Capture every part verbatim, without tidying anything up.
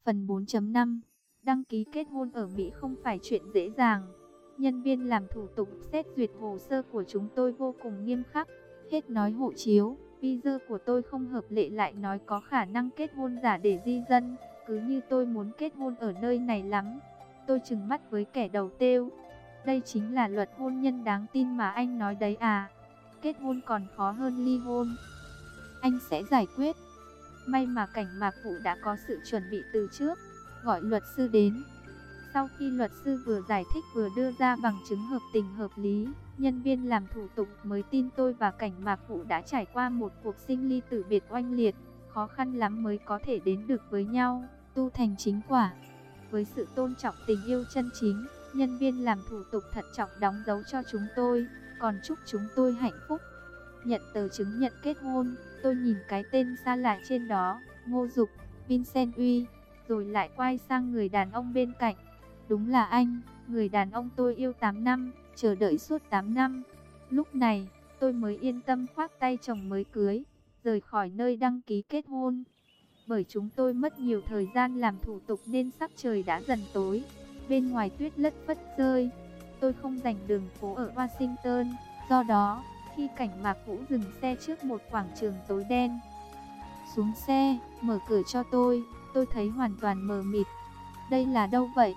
Phần bốn chấm năm. Đăng ký kết hôn ở Mỹ không phải chuyện dễ dàng. Nhân viên làm thủ tục xét duyệt hồ sơ của chúng tôi vô cùng nghiêm khắc. Hết nói hộ chiếu, visa của tôi không hợp lệ lại nói có khả năng kết hôn giả để di dân. Cứ như tôi muốn kết hôn ở nơi này lắm. Tôi trừng mắt với kẻ đầu têu. Đây chính là luật hôn nhân đáng tin mà anh nói đấy à. Kết hôn còn khó hơn ly hôn. Anh sẽ giải quyết. May mà Cảnh Mạc Vũ đã có sự chuẩn bị từ trước, gọi luật sư đến. Sau khi luật sư vừa giải thích vừa đưa ra bằng chứng hợp tình hợp lý, nhân viên làm thủ tục mới tin tôi và Cảnh Mạc Vũ đã trải qua một cuộc sinh ly tử biệt oanh liệt, khó khăn lắm mới có thể đến được với nhau, tu thành chính quả. Với sự tôn trọng tình yêu chân chính, nhân viên làm thủ tục thận trọng đóng dấu cho chúng tôi, còn chúc chúng tôi hạnh phúc. Nhận tờ chứng nhận kết hôn, tôi nhìn cái tên xa lạ trên đó, Ngô Dục, Vincent Uy, rồi lại quay sang người đàn ông bên cạnh. Đúng là anh, người đàn ông tôi yêu tám năm, chờ đợi suốt tám năm. Lúc này, tôi mới yên tâm khoác tay chồng mới cưới, rời khỏi nơi đăng ký kết hôn. Bởi chúng tôi mất nhiều thời gian làm thủ tục nên sắc trời đã dần tối, bên ngoài tuyết lất phất rơi. Tôi không rành đường phố ở Washington, do đó, khi Cảnh Mạc Vũ dừng xe trước một quảng trường tối đen, xuống xe, mở cửa cho tôi, tôi thấy hoàn toàn mờ mịt. Đây là đâu vậy?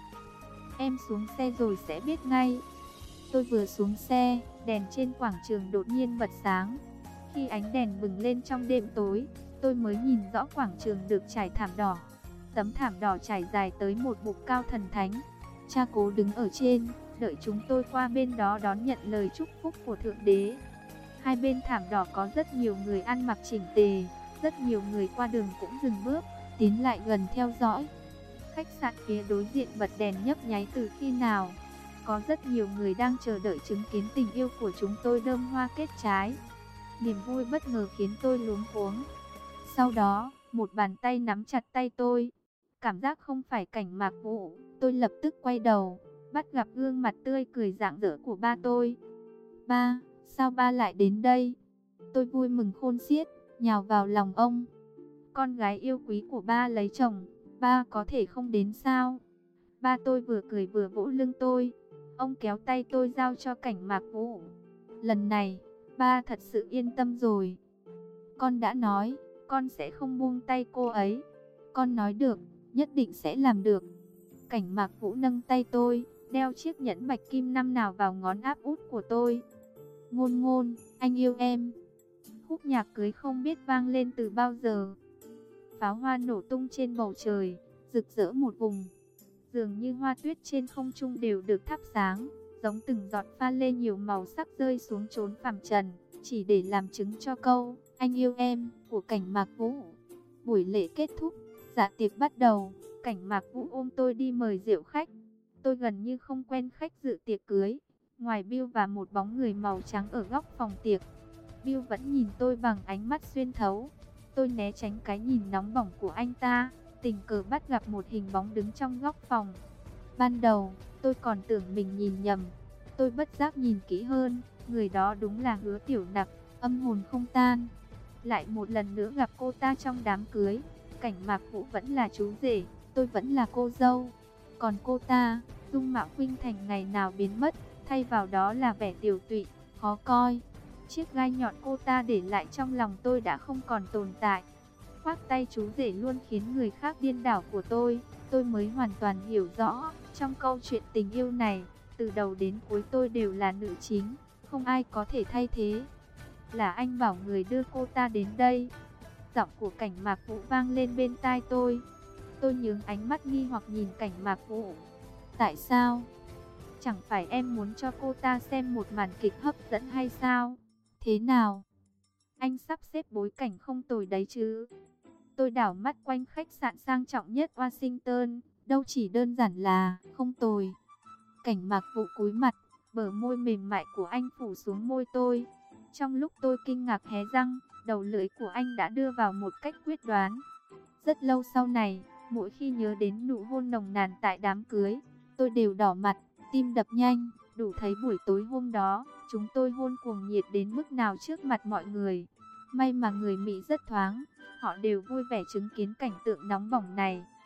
Em xuống xe rồi sẽ biết ngay. Tôi vừa xuống xe, đèn trên quảng trường đột nhiên bật sáng. Khi ánh đèn bừng lên trong đêm tối, tôi mới nhìn rõ quảng trường được trải thảm đỏ. Tấm thảm đỏ trải dài tới một bục cao thần thánh. Cha Cố đứng ở trên, đợi chúng tôi qua bên đó đón nhận lời chúc phúc của Thượng Đế. Hai bên thảm đỏ có rất nhiều người ăn mặc chỉnh tề, rất nhiều người qua đường cũng dừng bước, tiến lại gần theo dõi. Khách sạn phía đối diện bật đèn nhấp nháy từ khi nào. Có rất nhiều người đang chờ đợi chứng kiến tình yêu của chúng tôi đơm hoa kết trái. Niềm vui bất ngờ khiến tôi luống cuống. Sau đó, một bàn tay nắm chặt tay tôi. Cảm giác không phải Cảnh Mạc Vũ, tôi lập tức quay đầu, bắt gặp gương mặt tươi cười rạng rỡ của ba tôi. Ba, sao ba lại đến đây? Tôi vui mừng khôn xiết, nhào vào lòng ông. Con gái yêu quý của ba lấy chồng, ba có thể không đến sao? Ba tôi vừa cười vừa vỗ lưng tôi. Ông kéo tay tôi giao cho Cảnh Mạc Vũ. Lần này, ba thật sự yên tâm rồi. Con đã nói, con sẽ không buông tay cô ấy. Con nói được, nhất định sẽ làm được. Cảnh Mạc Vũ nâng tay tôi, đeo chiếc nhẫn bạch kim năm nào vào ngón áp út của tôi. Ngôn Ngôn, anh yêu em. Khúc nhạc cưới không biết vang lên từ bao giờ. Pháo hoa nổ tung trên bầu trời, rực rỡ một vùng. Dường như hoa tuyết trên không trung đều được thắp sáng, giống từng giọt pha lê nhiều màu sắc rơi xuống chốn phàm trần, chỉ để làm chứng cho câu anh yêu em của Cảnh Mạc Vũ. Buổi lễ kết thúc, dạ tiệc bắt đầu. Cảnh Mạc Vũ ôm tôi đi mời rượu khách. Tôi gần như không quen khách dự tiệc cưới. Ngoài Bill và một bóng người màu trắng ở góc phòng tiệc, Bill vẫn nhìn tôi bằng ánh mắt xuyên thấu. Tôi né tránh cái nhìn nóng bỏng của anh ta, tình cờ bắt gặp một hình bóng đứng trong góc phòng. Ban đầu, tôi còn tưởng mình nhìn nhầm. Tôi bất giác nhìn kỹ hơn, người đó đúng là Hứa Tiểu Nặc, âm hồn không tan. Lại một lần nữa gặp cô ta trong đám cưới. Cảnh Mạc Vũ vẫn là chú rể, tôi vẫn là cô dâu. Còn cô ta, dung mạo khuynh thành ngày nào biến mất, thay vào đó là vẻ tiều tụy, khó coi. Chiếc gai nhọn cô ta để lại trong lòng tôi đã không còn tồn tại. Khoác tay chú rể luôn khiến người khác điên đảo của tôi. Tôi mới hoàn toàn hiểu rõ, trong câu chuyện tình yêu này, từ đầu đến cuối tôi đều là nữ chính, không ai có thể thay thế. Là anh bảo người đưa cô ta đến đây. Giọng của Cảnh Mạc Vũ vang lên bên tai tôi. Tôi nhướng ánh mắt nghi hoặc nhìn Cảnh Mạc Vũ. Tại sao? Chẳng phải em muốn cho cô ta xem một màn kịch hấp dẫn hay sao? Thế nào? Anh sắp xếp bối cảnh không tồi đấy chứ? Tôi đảo mắt quanh khách sạn sang trọng nhất Washington, đâu chỉ đơn giản là không tồi. Cảnh Mạc Vũ cúi mặt, bờ môi mềm mại của anh phủ xuống môi tôi. Trong lúc tôi kinh ngạc hé răng, đầu lưỡi của anh đã đưa vào một cách quyết đoán. Rất lâu sau này, mỗi khi nhớ đến nụ hôn nồng nàn tại đám cưới, tôi đều đỏ mặt, tim đập nhanh, đủ thấy buổi tối hôm đó, chúng tôi hôn cuồng nhiệt đến mức nào trước mặt mọi người. May mà người Mỹ rất thoáng, họ đều vui vẻ chứng kiến cảnh tượng nóng bỏng này.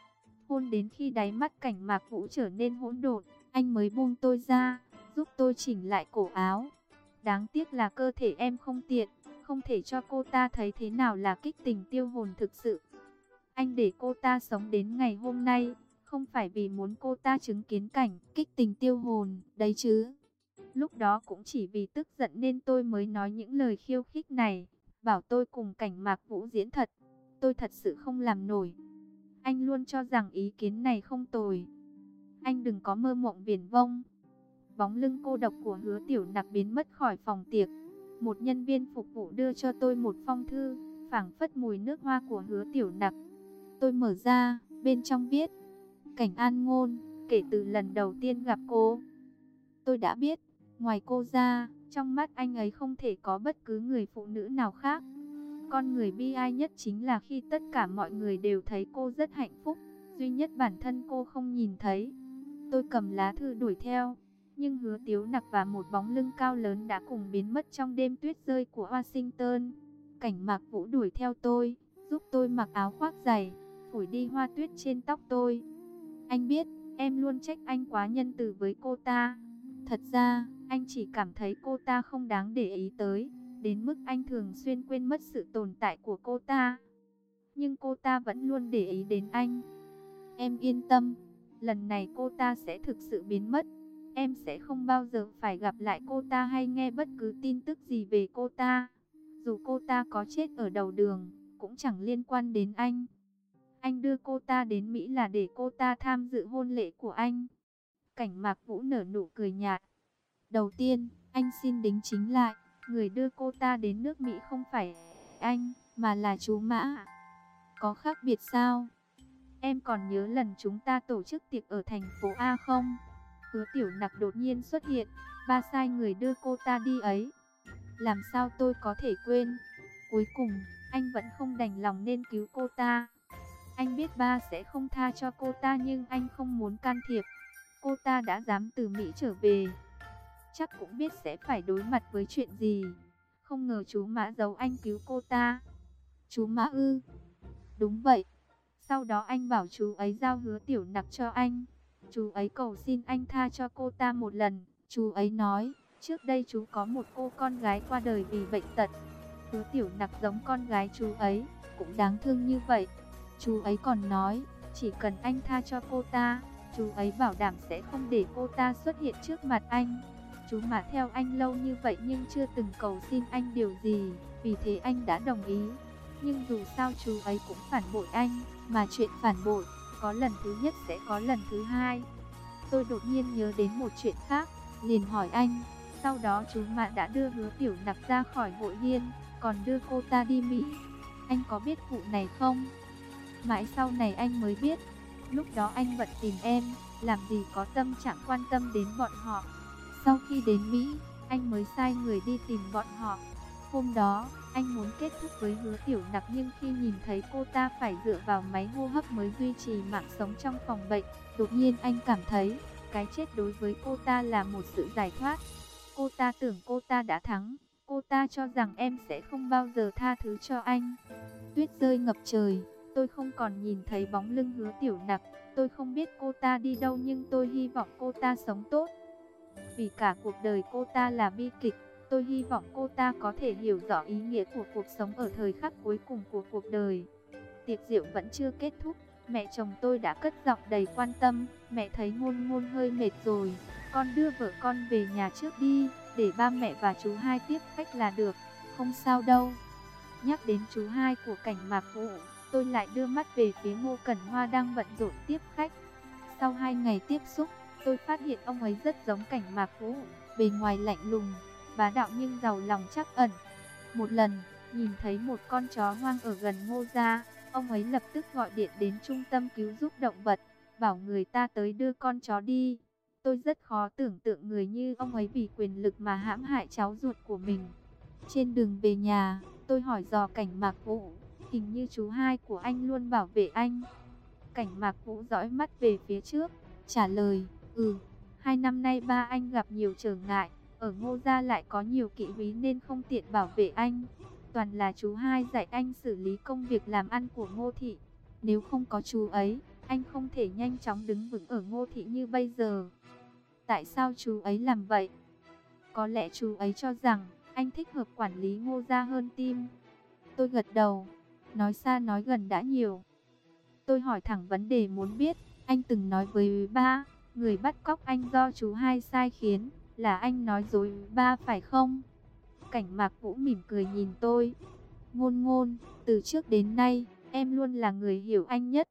Hôn đến khi đáy mắt Cảnh Mạc Vũ trở nên hỗn độn, anh mới buông tôi ra, giúp tôi chỉnh lại cổ áo. Đáng tiếc là cơ thể em không tiện, không thể cho cô ta thấy thế nào là kích tình tiêu hồn thực sự. Anh để cô ta sống đến ngày hôm nay, không phải vì muốn cô ta chứng kiến cảnh kích tình tiêu hồn, đấy chứ. Lúc đó cũng chỉ vì tức giận nên tôi mới nói những lời khiêu khích này, bảo tôi cùng Cảnh Mạc Vũ diễn thật. Tôi thật sự không làm nổi. Anh luôn cho rằng ý kiến này không tồi. Anh đừng có mơ mộng viển vông. Bóng lưng cô độc của Hứa Tiểu Nặc biến mất khỏi phòng tiệc. Một nhân viên phục vụ đưa cho tôi một phong thư, phảng phất mùi nước hoa của Hứa Tiểu Nặc. Tôi mở ra, bên trong viết: Cảnh An Ngôn, kể từ lần đầu tiên gặp cô, tôi đã biết, ngoài cô ra, trong mắt anh ấy không thể có bất cứ người phụ nữ nào khác. Con người bi ai nhất chính là khi tất cả mọi người đều thấy cô rất hạnh phúc, duy nhất bản thân cô không nhìn thấy. Tôi cầm lá thư đuổi theo, nhưng Hứa Tiếu Nặc và một bóng lưng cao lớn đã cùng biến mất trong đêm tuyết rơi của Washington. Cảnh Mạc Vũ đuổi theo tôi, giúp tôi mặc áo khoác dày, phủi đi hoa tuyết trên tóc tôi. Anh biết, em luôn trách anh quá nhân từ với cô ta. Thật ra, anh chỉ cảm thấy cô ta không đáng để ý tới, đến mức anh thường xuyên quên mất sự tồn tại của cô ta. Nhưng cô ta vẫn luôn để ý đến anh. Em yên tâm, lần này cô ta sẽ thực sự biến mất. Em sẽ không bao giờ phải gặp lại cô ta hay nghe bất cứ tin tức gì về cô ta. Dù cô ta có chết ở đầu đường, cũng chẳng liên quan đến anh. Anh đưa cô ta đến Mỹ là để cô ta tham dự hôn lễ của anh. Cảnh Mạc Vũ nở nụ cười nhạt. Đầu tiên, anh xin đính chính lại, người đưa cô ta đến nước Mỹ không phải anh, mà là chú Mã. Có khác biệt sao? Em còn nhớ lần chúng ta tổ chức tiệc ở thành phố A không? Hứa Tiểu Nặc đột nhiên xuất hiện, ba sai người đưa cô ta đi ấy. Làm sao tôi có thể quên? Cuối cùng, anh vẫn không đành lòng nên cứu cô ta. Anh biết ba sẽ không tha cho cô ta nhưng anh không muốn can thiệp. Cô ta đã dám từ Mỹ trở về, chắc cũng biết sẽ phải đối mặt với chuyện gì. Không ngờ chú Mã giấu anh cứu cô ta. Chú Mã ư? Đúng vậy. Sau đó anh bảo chú ấy giao Hứa Tiểu Nặc cho anh. Chú ấy cầu xin anh tha cho cô ta một lần. Chú ấy nói, trước đây chú có một cô con gái qua đời vì bệnh tật. Hứa Tiểu Nặc giống con gái chú ấy, cũng đáng thương như vậy. Chú ấy còn nói, chỉ cần anh tha cho cô ta, chú ấy bảo đảm sẽ không để cô ta xuất hiện trước mặt anh. Chú mà theo anh lâu như vậy nhưng chưa từng cầu xin anh điều gì, vì thế anh đã đồng ý. Nhưng dù sao chú ấy cũng phản bội anh, mà chuyện phản bội, có lần thứ nhất sẽ có lần thứ hai. Tôi đột nhiên nhớ đến một chuyện khác, liền hỏi anh, sau đó chú Mã đã đưa Hứa Tiểu Nặc ra khỏi hội Liên, còn đưa cô ta đi Mỹ. Anh có biết vụ này không? Mãi sau này anh mới biết, lúc đó anh bận tìm em, làm gì có tâm trạng quan tâm đến bọn họ. Sau khi đến Mỹ, anh mới sai người đi tìm bọn họ. Hôm đó, anh muốn kết thúc với Hứa Tiểu Nặc nhưng khi nhìn thấy cô ta phải dựa vào máy hô hấp mới duy trì mạng sống trong phòng bệnh, đột nhiên anh cảm thấy, cái chết đối với cô ta là một sự giải thoát. Cô ta tưởng cô ta đã thắng, cô ta cho rằng em sẽ không bao giờ tha thứ cho anh. Tuyết rơi ngập trời, tôi không còn nhìn thấy bóng lưng Hứa Tiểu Nặc. Tôi không biết cô ta đi đâu nhưng tôi hy vọng cô ta sống tốt. Vì cả cuộc đời cô ta là bi kịch, tôi hy vọng cô ta có thể hiểu rõ ý nghĩa của cuộc sống ở thời khắc cuối cùng của cuộc đời. Tiệc rượu vẫn chưa kết thúc, mẹ chồng tôi đã cất giọng đầy quan tâm. Mẹ thấy Ngôn Ngôn hơi mệt rồi, con đưa vợ con về nhà trước đi, để ba mẹ và chú hai tiếp khách là được. Không sao đâu. Nhắc đến chú hai của Cảnh Mạc Vũ, tôi lại đưa mắt về phía Ngô Cẩn Hoa đang bận rộn tiếp khách. Sau hai ngày tiếp xúc, tôi phát hiện ông ấy rất giống Cảnh Mạc Vũ, bề ngoài lạnh lùng, bá đạo nhưng giàu lòng trắc ẩn. Một lần, nhìn thấy một con chó hoang ở gần Ngô gia, ông ấy lập tức gọi điện đến trung tâm cứu giúp động vật, bảo người ta tới đưa con chó đi. Tôi rất khó tưởng tượng người như ông ấy vì quyền lực mà hãm hại cháu ruột của mình. Trên đường về nhà, tôi hỏi dò Cảnh Mạc Vũ, hình như chú hai của anh luôn bảo vệ anh. Cảnh Mạc Vũ dõi mắt về phía trước, trả lời, ừ, hai năm nay ba anh gặp nhiều trở ngại, ở Ngô gia lại có nhiều kỵ úy nên không tiện bảo vệ anh. Toàn là chú hai dạy anh xử lý công việc làm ăn của Ngô thị, nếu không có chú ấy, anh không thể nhanh chóng đứng vững ở Ngô Thị như bây giờ. Tại sao chú ấy làm vậy? Có lẽ chú ấy cho rằng anh thích hợp quản lý Ngô gia hơn Tim. Tôi gật đầu, nói xa nói gần đã nhiều. Tôi hỏi thẳng vấn đề muốn biết, anh từng nói với ba, người bắt cóc anh do chú hai sai khiến, là anh nói dối ba phải không? Cảnh Mạc Vũ mỉm cười nhìn tôi. Ngôn Ngôn, từ trước đến nay, em luôn là người hiểu anh nhất.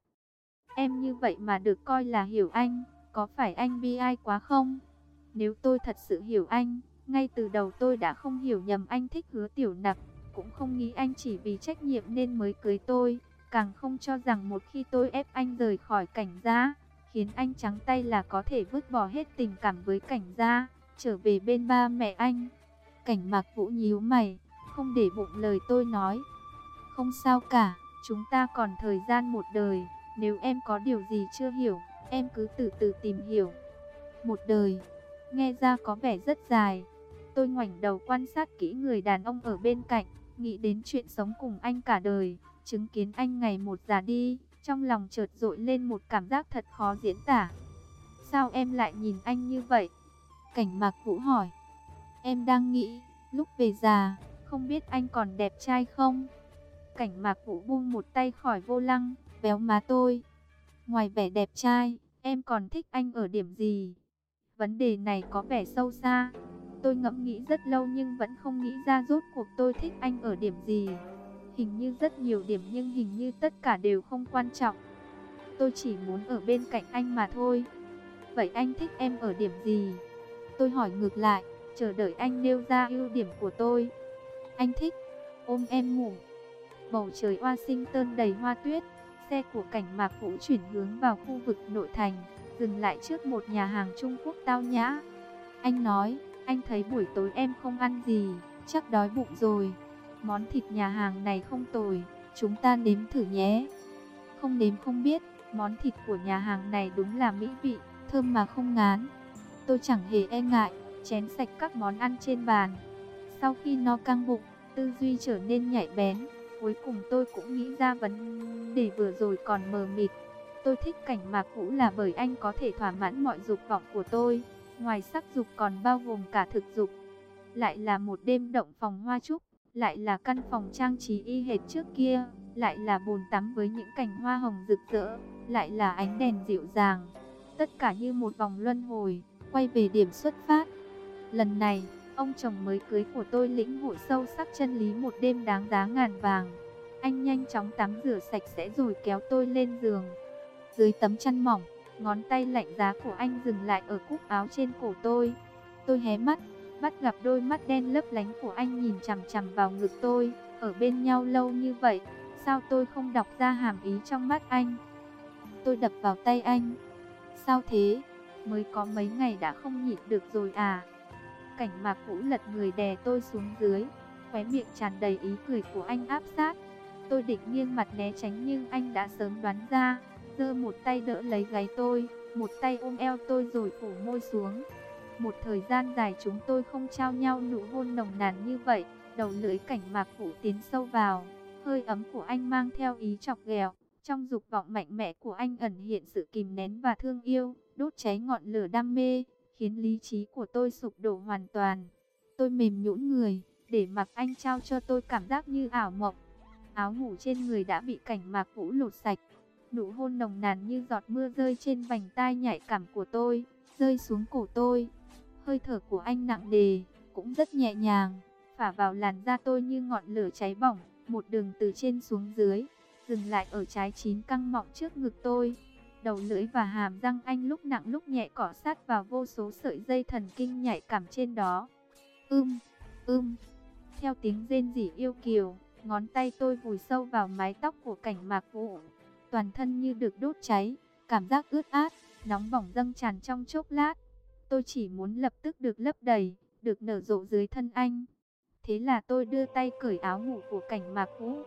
Em như vậy mà được coi là hiểu anh, có phải anh bi ai quá không? Nếu tôi thật sự hiểu anh, ngay từ đầu tôi đã không hiểu nhầm anh thích Hứa Tiểu Nặc, cũng không nghĩ anh chỉ vì trách nhiệm nên mới cưới tôi, càng không cho rằng một khi tôi ép anh rời khỏi Cảnh gia, khiến anh trắng tay là có thể vứt bỏ hết tình cảm với Cảnh gia, trở về bên ba mẹ anh. Cảnh Mạc Vũ nhíu mày, không để bụng lời tôi nói. Không sao cả, chúng ta còn thời gian một đời, nếu em có điều gì chưa hiểu, em cứ từ từ tìm hiểu. Một đời, nghe ra có vẻ rất dài. Tôi ngoảnh đầu quan sát kỹ người đàn ông ở bên cạnh, nghĩ đến chuyện sống cùng anh cả đời, chứng kiến anh ngày một già đi, trong lòng chợt dội lên một cảm giác thật khó diễn tả. Sao em lại nhìn anh như vậy? Cảnh Mạc Vũ hỏi. Em đang nghĩ, lúc về già, không biết anh còn đẹp trai không? Cảnh Mạc Vũ buông một tay khỏi vô lăng, véo má tôi. Ngoài vẻ đẹp trai, em còn thích anh ở điểm gì? Vấn đề này có vẻ sâu xa. Tôi ngẫm nghĩ rất lâu nhưng vẫn không nghĩ ra rốt cuộc tôi thích anh ở điểm gì. Hình như rất nhiều điểm nhưng hình như tất cả đều không quan trọng. Tôi chỉ muốn ở bên cạnh anh mà thôi. Vậy anh thích em ở điểm gì? Tôi hỏi ngược lại, chờ đợi anh nêu ra ưu điểm của tôi. Anh thích ôm em ngủ. Bầu trời Washington đầy hoa tuyết. Xe của Cảnh Mạc Vũ chuyển hướng vào khu vực nội thành, dừng lại trước một nhà hàng Trung Quốc tao nhã. Anh nói, anh thấy buổi tối em không ăn gì, chắc đói bụng rồi. Món thịt nhà hàng này không tồi, chúng ta nếm thử nhé. Không nếm không biết, món thịt của nhà hàng này đúng là mỹ vị, thơm mà không ngán. Tôi chẳng hề e ngại, chén sạch các món ăn trên bàn. Sau khi no căng bụng, tư duy trở nên nhạy bén. Cuối cùng tôi cũng nghĩ ra vấn đề vừa rồi còn mờ mịt. Tôi thích Cảnh Mạc Vũ là bởi anh có thể thỏa mãn mọi dục vọng của tôi. Ngoài sắc dục còn bao gồm cả thực dục. Lại là một đêm động phòng hoa trúc, lại là căn phòng trang trí y hệt trước kia, lại là bồn tắm với những cành hoa hồng rực rỡ, lại là ánh đèn dịu dàng. Tất cả như một vòng luân hồi, quay về điểm xuất phát. Lần này, ông chồng mới cưới của tôi lĩnh hội sâu sắc chân lý một đêm đáng giá ngàn vàng. Anh nhanh chóng tắm rửa sạch sẽ rồi kéo tôi lên giường. Dưới tấm chăn mỏng, ngón tay lạnh giá của anh dừng lại ở cúc áo trên cổ tôi. Tôi hé mắt, bắt gặp đôi mắt đen lấp lánh của anh nhìn chằm chằm vào ngực tôi. Ở bên nhau lâu như vậy, sao tôi không đọc ra hàm ý trong mắt anh? Tôi đập vào tay anh. Sao thế? Mới có mấy ngày đã không nhịn được rồi à? Cảnh Mạc Vũ lật người đè tôi xuống dưới, khóe miệng tràn đầy ý cười của anh áp sát. Tôi định nghiêng mặt né tránh nhưng anh đã sớm đoán ra, giơ một tay đỡ lấy gáy tôi, một tay ôm eo tôi rồi phủ môi xuống. Một thời gian dài chúng tôi không trao nhau nụ hôn nồng nàn như vậy. Đầu lưỡi Cảnh Mạc Vũ tiến sâu vào, hơi ấm của anh mang theo ý chọc ghẹo. Trong dục vọng mạnh mẽ của anh ẩn hiện sự kìm nén và thương yêu, đốt cháy ngọn lửa đam mê, khiến lý trí của tôi sụp đổ hoàn toàn. Tôi mềm nhũn người, để mặc anh trao cho tôi cảm giác như ảo mộng. Áo ngủ trên người đã bị Cảnh Mạc Vũ lột sạch. Nụ hôn nồng nàn như giọt mưa rơi trên vành tai nhạy cảm của tôi, rơi xuống cổ tôi. Hơi thở của anh nặng nề, cũng rất nhẹ nhàng, phả vào làn da tôi như ngọn lửa cháy bỏng, một đường từ trên xuống dưới, dừng lại ở trái chín căng mọng trước ngực tôi. Đầu lưỡi và hàm răng anh lúc nặng lúc nhẹ cọ sát vào vô số sợi dây thần kinh nhạy cảm trên đó. Ưm, ưm. Theo tiếng rên rỉ yêu kiều, ngón tay tôi vùi sâu vào mái tóc của Cảnh Mạc Vũ. Toàn thân như được đốt cháy, cảm giác ướt át, nóng bỏng dâng tràn trong chốc lát. Tôi chỉ muốn lập tức được lấp đầy, được nở rộ dưới thân anh. Thế là tôi đưa tay cởi áo ngủ của Cảnh Mạc Vũ.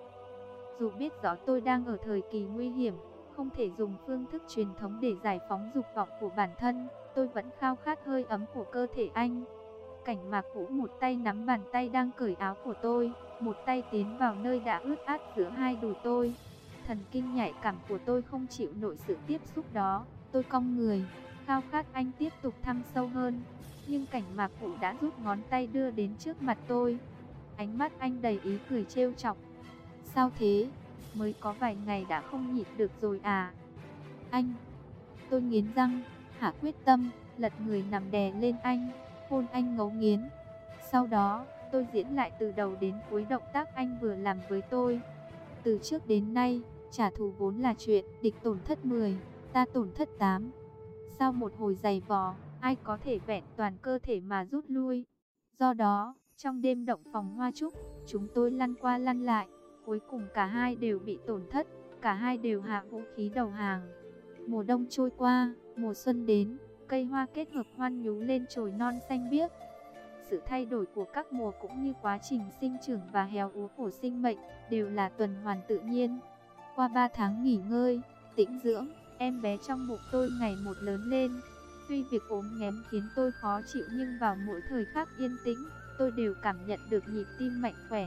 Dù biết rõ tôi đang ở thời kỳ nguy hiểm, không thể dùng phương thức truyền thống để giải phóng dục vọng của bản thân, tôi vẫn khao khát hơi ấm của cơ thể anh. Cảnh Mạc Vũ một tay nắm bàn tay đang cởi áo của tôi, một tay tiến vào nơi đã ướt át giữa hai đùi tôi. thần kinh nhạy cảm của tôi không chịu nổi sự tiếp xúc đó. Tôi cong người, khao khát anh tiếp tục thăm sâu hơn. Nhưng Cảnh Mạc Vũ đã rút ngón tay đưa đến trước mặt tôi. Ánh mắt anh đầy ý cười trêu chọc. Sao thế? Mới có vài ngày đã không nhịn được rồi à? Anh! Tôi nghiến răng, hạ quyết tâm, lật người nằm đè lên anh, hôn anh ngấu nghiến. Sau đó, tôi diễn lại từ đầu đến cuối động tác anh vừa làm với tôi. Từ trước đến nay, trả thù vốn là chuyện địch tổn thất mười, ta tổn thất tám. Sau một hồi giày vò, ai có thể vẹn toàn cơ thể mà rút lui. Do đó, trong đêm động phòng hoa trúc, chúng tôi lăn qua lăn lại. Cuối cùng cả hai đều bị tổn thất, cả hai đều hạ vũ khí đầu hàng. Mùa đông trôi qua, mùa xuân đến, cây hoa kết hợp hoan nhú lên chồi non xanh biếc. Sự thay đổi của các mùa cũng như quá trình sinh trưởng và héo úa của sinh mệnh đều là tuần hoàn tự nhiên. Qua ba tháng nghỉ ngơi, tĩnh dưỡng, em bé trong bụng tôi ngày một lớn lên. Tuy việc ốm nghén khiến tôi khó chịu nhưng vào mỗi thời khắc yên tĩnh, tôi đều cảm nhận được nhịp tim mạnh khỏe,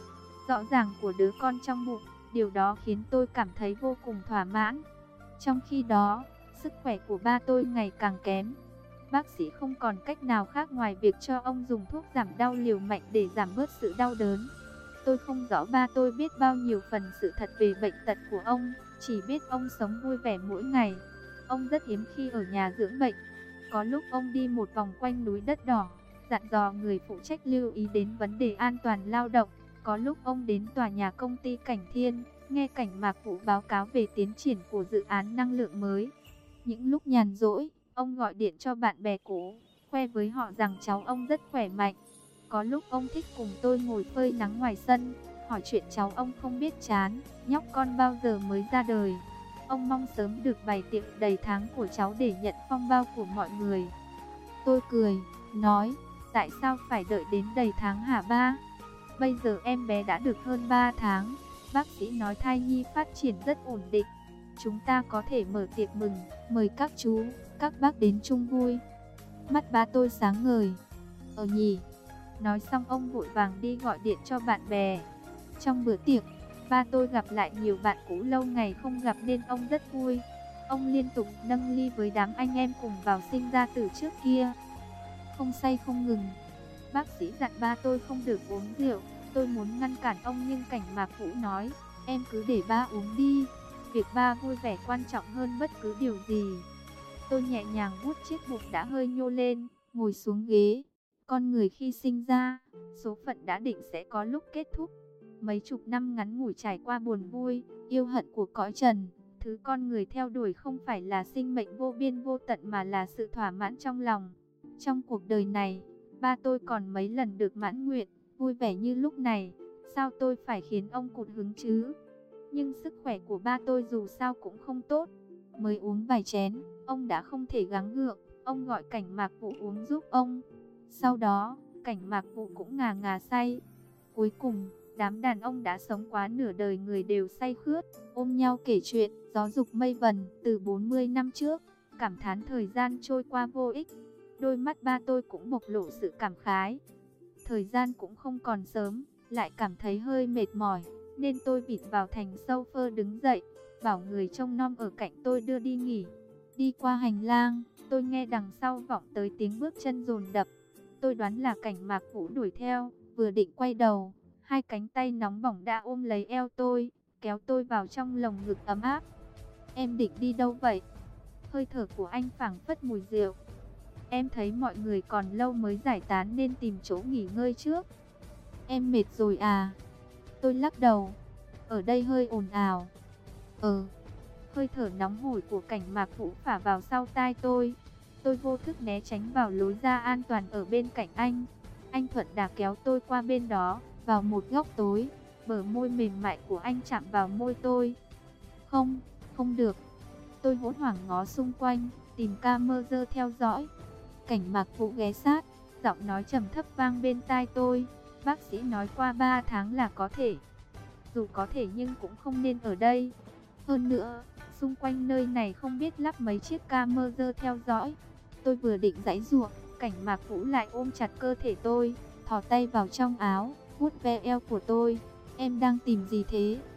rõ ràng của đứa con trong bụng. Điều đó khiến tôi cảm thấy vô cùng thỏa mãn. Trong khi đó, sức khỏe của ba tôi ngày càng kém. Bác sĩ không còn cách nào khác ngoài việc cho ông dùng thuốc giảm đau liều mạnh để giảm bớt sự đau đớn. Tôi không rõ ba tôi biết bao nhiêu phần sự thật về bệnh tật của ông, chỉ biết ông sống vui vẻ mỗi ngày. Ông rất hiếm khi ở nhà dưỡng bệnh. Có lúc ông đi một vòng quanh núi đất đỏ, dặn dò người phụ trách lưu ý đến vấn đề an toàn lao động. Có lúc ông đến tòa nhà công ty Cảnh Thiên, nghe Cảnh Mạc Vũ báo cáo về tiến triển của dự án năng lượng mới. Những lúc nhàn rỗi, ông gọi điện cho bạn bè cũ, khoe với họ rằng cháu ông rất khỏe mạnh. Có lúc ông thích cùng tôi ngồi phơi nắng ngoài sân, hỏi chuyện cháu ông không biết chán, nhóc con bao giờ mới ra đời. Ông mong sớm được bày tiệc đầy tháng của cháu để nhận phong bao của mọi người. Tôi cười, nói, tại sao phải đợi đến đầy tháng hả ba? Bây giờ em bé đã được hơn ba tháng, bác sĩ nói thai nhi phát triển rất ổn định. Chúng ta có thể mở tiệc mừng, mời các chú, các bác đến chung vui. Mắt ba tôi sáng ngời. Ờ nhỉ. Nói xong ông vội vàng đi gọi điện cho bạn bè. Trong bữa tiệc, ba tôi gặp lại nhiều bạn cũ lâu ngày không gặp nên ông rất vui. Ông liên tục nâng ly với đám anh em cùng vào sinh ra từ trước kia. Không say không ngừng. Bác sĩ dặn ba tôi không được uống rượu. Tôi muốn ngăn cản ông nhưng Cảnh Mạc Vũ nói, em cứ để ba uống đi. Việc ba vui vẻ quan trọng hơn bất cứ điều gì. Tôi nhẹ nhàng vuốt chiếc bụng đã hơi nhô lên, ngồi xuống ghế. Con người khi sinh ra, số phận đã định sẽ có lúc kết thúc. Mấy chục năm ngắn ngủi trải qua buồn vui, yêu hận của cõi trần. Thứ con người theo đuổi không phải là sinh mệnh vô biên vô tận mà là sự thỏa mãn trong lòng. Trong cuộc đời này, ba tôi còn mấy lần được mãn nguyện, vui vẻ như lúc này. Sao tôi phải khiến ông cụt hứng chứ? Nhưng sức khỏe của ba tôi dù sao cũng không tốt. Mới uống vài chén, ông đã không thể gắng gượng. Ông gọi Cảnh Mạc Vũ uống giúp ông. Sau đó, Cảnh Mạc Vũ cũng ngà ngà say. Cuối cùng, đám đàn ông đã sống quá nửa đời người đều say khướt, ôm nhau kể chuyện, gió dục mây vần từ bốn mươi năm trước, cảm thán thời gian trôi qua vô ích. Đôi mắt ba tôi cũng bộc lộ sự cảm khái. Thời gian cũng không còn sớm, lại cảm thấy hơi mệt mỏi, nên tôi vịt vào thành sofa đứng dậy, bảo người trông nom ở cạnh tôi đưa đi nghỉ. Đi qua hành lang, tôi nghe đằng sau vọng tới tiếng bước chân dồn dập. Tôi đoán là Cảnh Mạc Vũ đuổi theo, vừa định quay đầu, hai cánh tay nóng bỏng đã ôm lấy eo tôi, kéo tôi vào trong lồng ngực ấm áp. Em định đi đâu vậy? Hơi thở của anh phảng phất mùi rượu. Em thấy mọi người còn lâu mới giải tán nên tìm chỗ nghỉ ngơi trước. Em mệt rồi à? Tôi lắc đầu. Ở đây hơi ồn ào. Ờ. Hơi thở nóng hổi của Cảnh Mạc Vũ phả vào sau tai tôi. Tôi vô thức né tránh vào lối ra an toàn ở bên cạnh anh. Anh thuận đà kéo tôi qua bên đó, vào một góc tối. Bờ môi mềm mại của anh chạm vào môi tôi. Không, không được. Tôi hốt hoảng ngó xung quanh, tìm camera theo dõi. Cảnh Mạc Vũ ghé sát, giọng nói trầm thấp vang bên tai tôi. Bác sĩ nói qua ba tháng là có thể. Dù có thể nhưng cũng không nên ở đây. Hơn nữa, xung quanh nơi này không biết lắp mấy chiếc camera theo dõi. Tôi vừa định giãy giụa, Cảnh Mạc Vũ lại ôm chặt cơ thể tôi, thò tay vào trong áo, vuốt ve eo của tôi. Em đang tìm gì thế?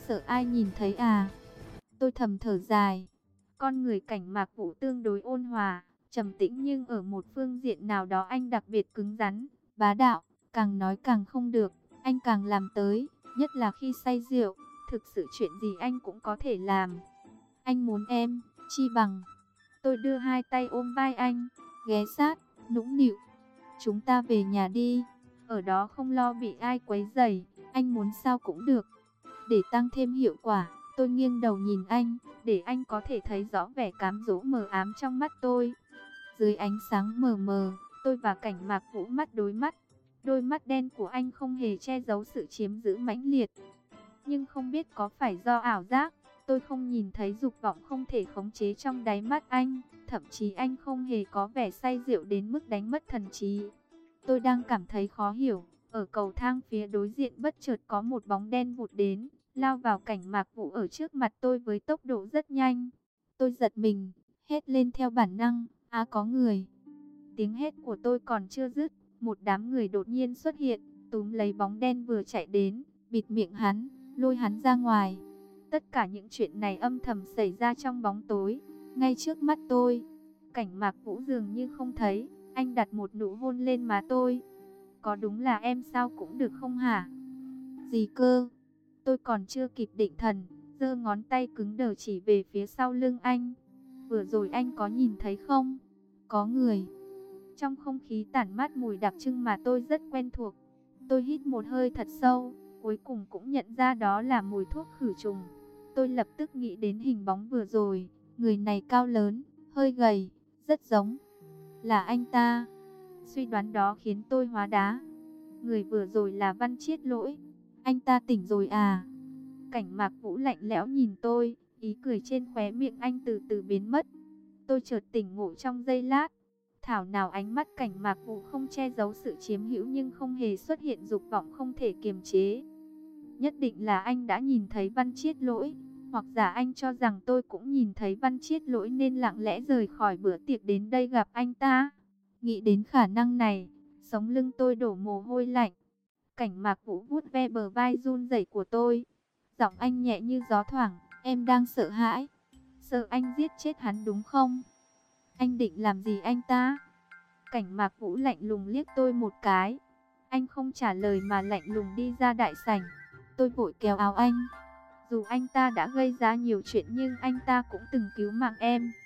sợ ai nhìn thấy à? Tôi thầm thở dài. Con người Cảnh Mạc Vũ tương đối ôn hòa, trầm tĩnh, nhưng ở một phương diện nào đó anh đặc biệt cứng rắn, bá đạo, càng nói càng không được, anh càng làm tới, nhất là khi say rượu, thực sự chuyện gì anh cũng có thể làm. Anh muốn em, chi bằng. Tôi đưa hai tay ôm vai anh, ghé sát, nũng nịu. Chúng ta về nhà đi, ở đó không lo bị ai quấy rầy, anh muốn sao cũng được. Để tăng thêm hiệu quả, tôi nghiêng đầu nhìn anh, để anh có thể thấy rõ vẻ cám dỗ mờ ám trong mắt tôi. Dưới ánh sáng mờ mờ, tôi và Cảnh Mạc Vũ mắt đối mắt. Đôi mắt đen của anh không hề che giấu sự chiếm giữ mãnh liệt. Nhưng không biết có phải do ảo giác, tôi không nhìn thấy dục vọng không thể khống chế trong đáy mắt anh. Thậm chí anh không hề có vẻ say rượu đến mức đánh mất thần trí. Tôi đang cảm thấy khó hiểu. Ở cầu thang phía đối diện bất chợt có một bóng đen vụt đến, lao vào Cảnh Mạc Vũ ở trước mặt tôi với tốc độ rất nhanh. Tôi giật mình, hét lên theo bản năng, á có người. Tiếng hét của tôi còn chưa dứt, một đám người đột nhiên xuất hiện, túm lấy bóng đen vừa chạy đến, bịt miệng hắn, lôi hắn ra ngoài. Tất cả những chuyện này âm thầm xảy ra trong bóng tối, ngay trước mắt tôi. Cảnh Mạc Vũ dường như không thấy, anh đặt một nụ hôn lên má tôi. Có đúng là em sao cũng được không hả? Gì cơ? Tôi còn chưa kịp định thần, giơ ngón tay cứng đờ chỉ về phía sau lưng anh. Vừa rồi anh có nhìn thấy không? Có người. Trong không khí tản mát mùi đặc trưng mà tôi rất quen thuộc. Tôi hít một hơi thật sâu, cuối cùng cũng nhận ra đó là mùi thuốc khử trùng. Tôi lập tức nghĩ đến hình bóng vừa rồi, người này cao lớn, hơi gầy, rất giống là anh ta. Suy đoán đó khiến tôi hóa đá. Người vừa rồi là Văn Chiết Lỗi. Anh ta tỉnh rồi à? Cảnh Mạc Vũ lạnh lẽo nhìn tôi, ý cười trên khóe miệng anh từ từ biến mất. Tôi chợt tỉnh ngộ trong giây lát. Thảo nào ánh mắt Cảnh Mạc Vũ không che giấu sự chiếm hữu nhưng không hề xuất hiện dục vọng không thể kiềm chế. Nhất định là anh đã nhìn thấy Văn Chiết Lỗi, hoặc giả anh cho rằng tôi cũng nhìn thấy Văn Chiết Lỗi nên lặng lẽ rời khỏi bữa tiệc đến đây gặp anh ta. Nghĩ đến khả năng này, sống lưng tôi đổ mồ hôi lạnh. Cảnh Mạc Vũ vuốt ve bờ vai run rẩy của tôi. Giọng anh nhẹ như gió thoảng, em đang sợ hãi. Sợ anh giết chết hắn đúng không? Anh định làm gì anh ta? Cảnh Mạc Vũ lạnh lùng liếc tôi một cái. Anh không trả lời mà lạnh lùng đi ra đại sảnh. Tôi vội kéo áo anh. Dù anh ta đã gây ra nhiều chuyện nhưng anh ta cũng từng cứu mạng em.